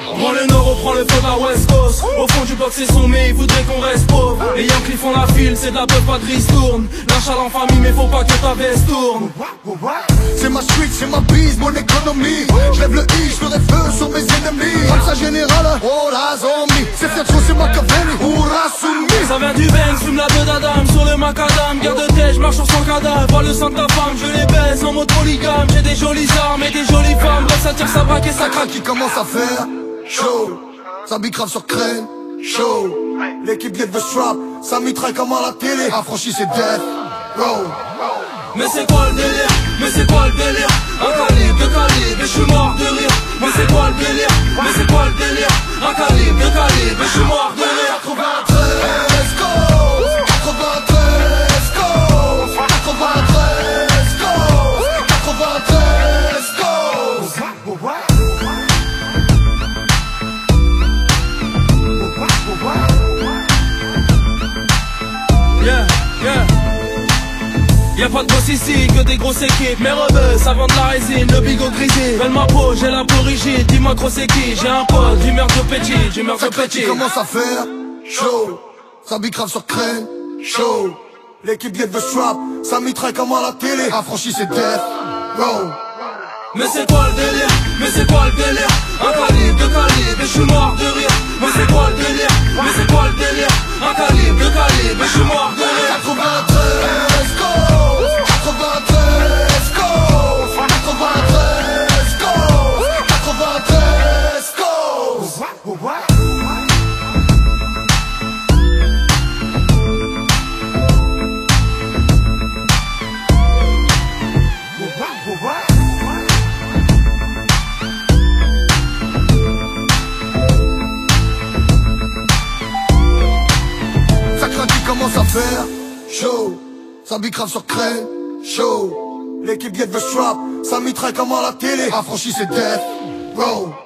Moi le nord reprend le feu par West Coast. Au fond du bloc c'est sommet, ils voudraient qu'on reste pauvre. Les Yankees font la file, c'est de la peuple, pas de ristourne. L'achat en famille mais faut pas que ta veste tourne. C'est ma street, c'est ma bise, mon économie. Je lève le i, je ferai feu sur mes ennemis. Comme ça général, oh la zombie. C'est Fiat Show, c'est Machiavelli, hurrah soumis. Ça vient du bang, fume la deux d'Adam sur le macadam. Garde tête, je marche sur son cadavre. Vois le sang de ta femme, je les baise en mode polygame. J'ai des jolies armes et des jolies femmes. Bref ça tire, ça braque et ça craque. Qui commence à faire chaud, ça bicrave sur crème, chaud. L'équipe get the strap, ça mitraille comme à la télé. Affranchi c'est death row. Mais c'est quoi le délire? Mais c'est quoi le délire? Un calibre, deux calibres, et je suis mort de rire. Mais c'est quoi le délire? Mais c'est quoi le délire? Un calibre, deux calibres, et je suis mort de rire. 93 go, 93 go, 93 go, 93 go. Yeah, yeah. Y'a pas de boss ici, que des grosses équipes. Mes rebeux, ça vend de la résine, le bigot grisé. Belle ma peau, j'ai la peau rigide, dis-moi trop c'est qui. J'ai un pote, du meurtre de petit, du meurtre de petit. Commence à faire chaud, ça bicrave sur crème, chaud. L'équipe get the strap, ça mitraille comme à la télé. Affranchi c'est death row. Mais c'est quoi le délire? Mais c'est quoi le délire? Un calibre, deux calibres, et je suis mort de rire. Mais c'est quoi le délire? Mais c'est quoi le délire? Un calibre, deux calibres, et je suis mort de rire. 93 go, 93 go, 93 go, 93 go. Commence à faire chaud, ça bicrave sur crème, chaud. L'équipe get the strap, ça mitraille comme à la télé. Affranchi c'est death row.